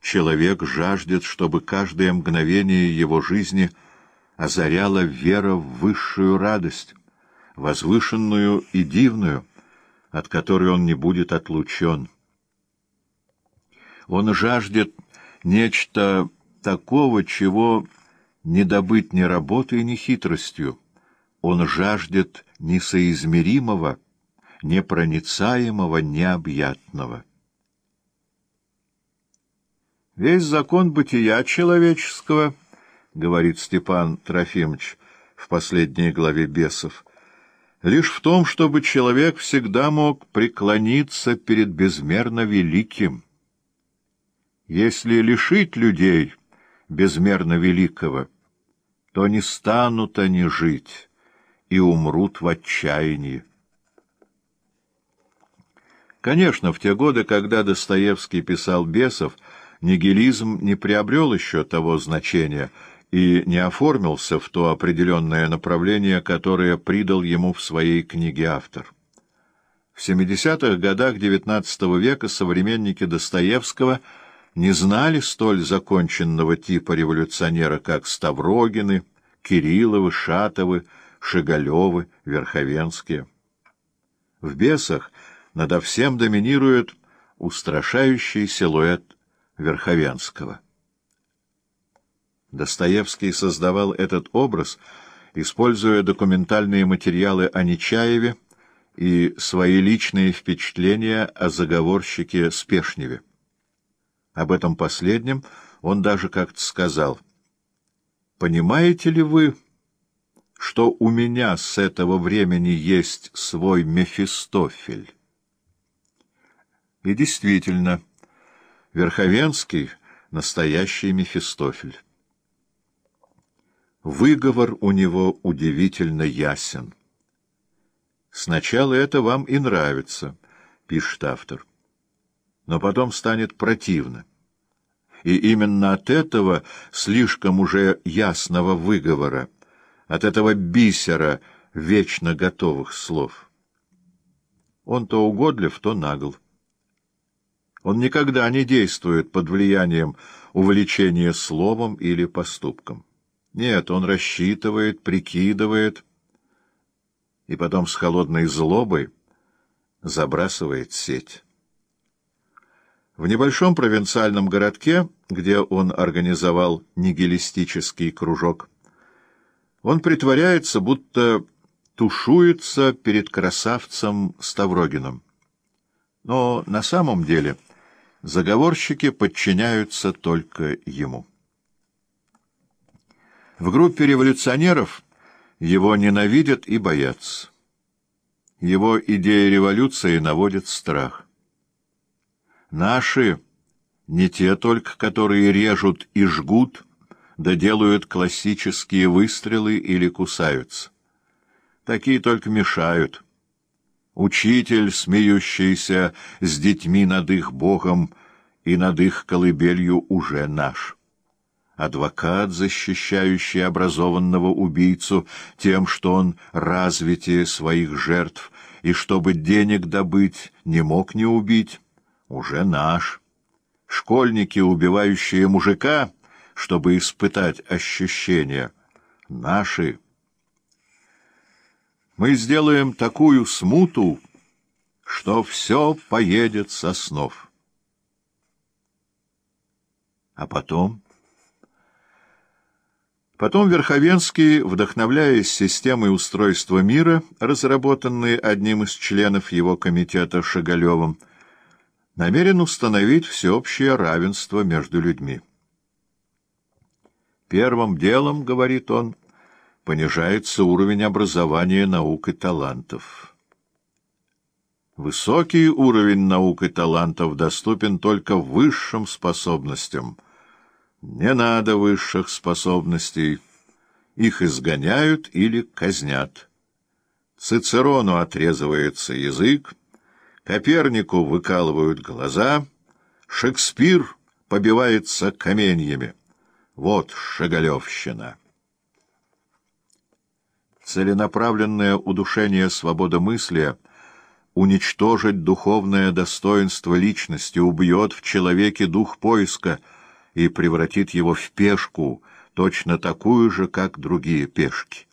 человек жаждет, чтобы каждое мгновение его жизни озаряла вера в высшую радость, возвышенную и дивную, от которой он не будет отлучен. Он жаждет нечто такого, чего не добыть ни работой, ни хитростью. Он жаждет несоизмеримого, непроницаемого, необъятного. «Весь закон бытия человеческого, — говорит Степан Трофимович в последней главе «Бесов», — лишь в том, чтобы человек всегда мог преклониться перед безмерно великим. Если лишить людей безмерно великого, то не станут они жить и умрут в отчаянии». Конечно, в те годы, когда Достоевский писал «Бесов», нигилизм не приобрел еще того значения и не оформился в то определенное направление, которое придал ему в своей книге автор. В 70-х годах XIX века современники Достоевского не знали столь законченного типа революционера, как Ставрогины, Кирилловы, Шатовы, Шигалевы, Верховенские. В «Бесах» надо всем доминирует устрашающий силуэт Верховенского. Достоевский создавал этот образ, используя документальные материалы о Нечаеве и свои личные впечатления о заговорщике Спешневе. Об этом последнем он даже как-то сказал: «Понимаете ли вы, что у меня с этого времени есть свой Мефистофель?» И действительно, Верховенский — настоящий Мефистофель. Выговор у него удивительно ясен. «Сначала это вам и нравится», — пишет автор, — «но потом станет противно. И именно от этого слишком уже ясного выговора, от этого бисера вечно готовых слов. Он то угодлив, то нагл. Он никогда не действует под влиянием увлечения словом или поступком. Нет, он рассчитывает, прикидывает, и потом с холодной злобой забрасывает сеть». В небольшом провинциальном городке, где он организовал нигилистический кружок, он притворяется, будто тушуется перед красавцем Ставрогиным. Но на самом деле заговорщики подчиняются только ему. В группе революционеров его ненавидят и боятся. Его идея революции наводит страх. Наши не те только, которые режут и жгут, да делают классические выстрелы или кусаются. Такие только мешают. Учитель, смеющийся с детьми над их Богом и над их колыбелью, уже наш. Адвокат, защищающий образованного убийцу тем, что он развитие своих жертв, и чтобы денег добыть, не мог не убить, уже наш. Школьники, убивающие мужика, чтобы испытать ощущения, наши. Мы сделаем такую смуту, что все поедет со снов. А потом Верховенский, вдохновляясь системой устройства мира, разработанной одним из членов его комитета Шигалевым, намерен установить всеобщее равенство между людьми. «Первым делом, — говорит он, — понижается уровень образования, наук и талантов. Высокий уровень наук и талантов доступен только высшим способностям. Не надо высших способностей. Их изгоняют или казнят. Цицерону отрезывается язык, Копернику выкалывают глаза, Шекспир побивается каменьями. Вот шагалевщина». Целенаправленное удушение свободомыслия уничтожить духовное достоинство личности, убьет в человеке дух поиска и превратит его в пешку, точно такую же, как другие пешки.